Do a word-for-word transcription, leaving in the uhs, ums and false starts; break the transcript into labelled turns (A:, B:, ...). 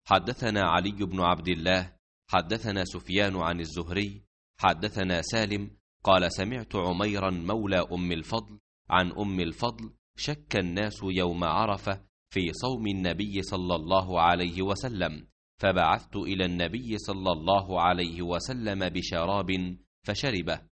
A: حدثنا علي بن عبد الله حدثنا سفيان عن الزهري حدثنا سالم قال سمعت عميرا مولى أم الفضل عن أم الفضل شك الناس يوم عرفة في صوم النبي صلى الله عليه وسلم، فبعثت إلى النبي صلى الله عليه وسلم بشراب فشربه،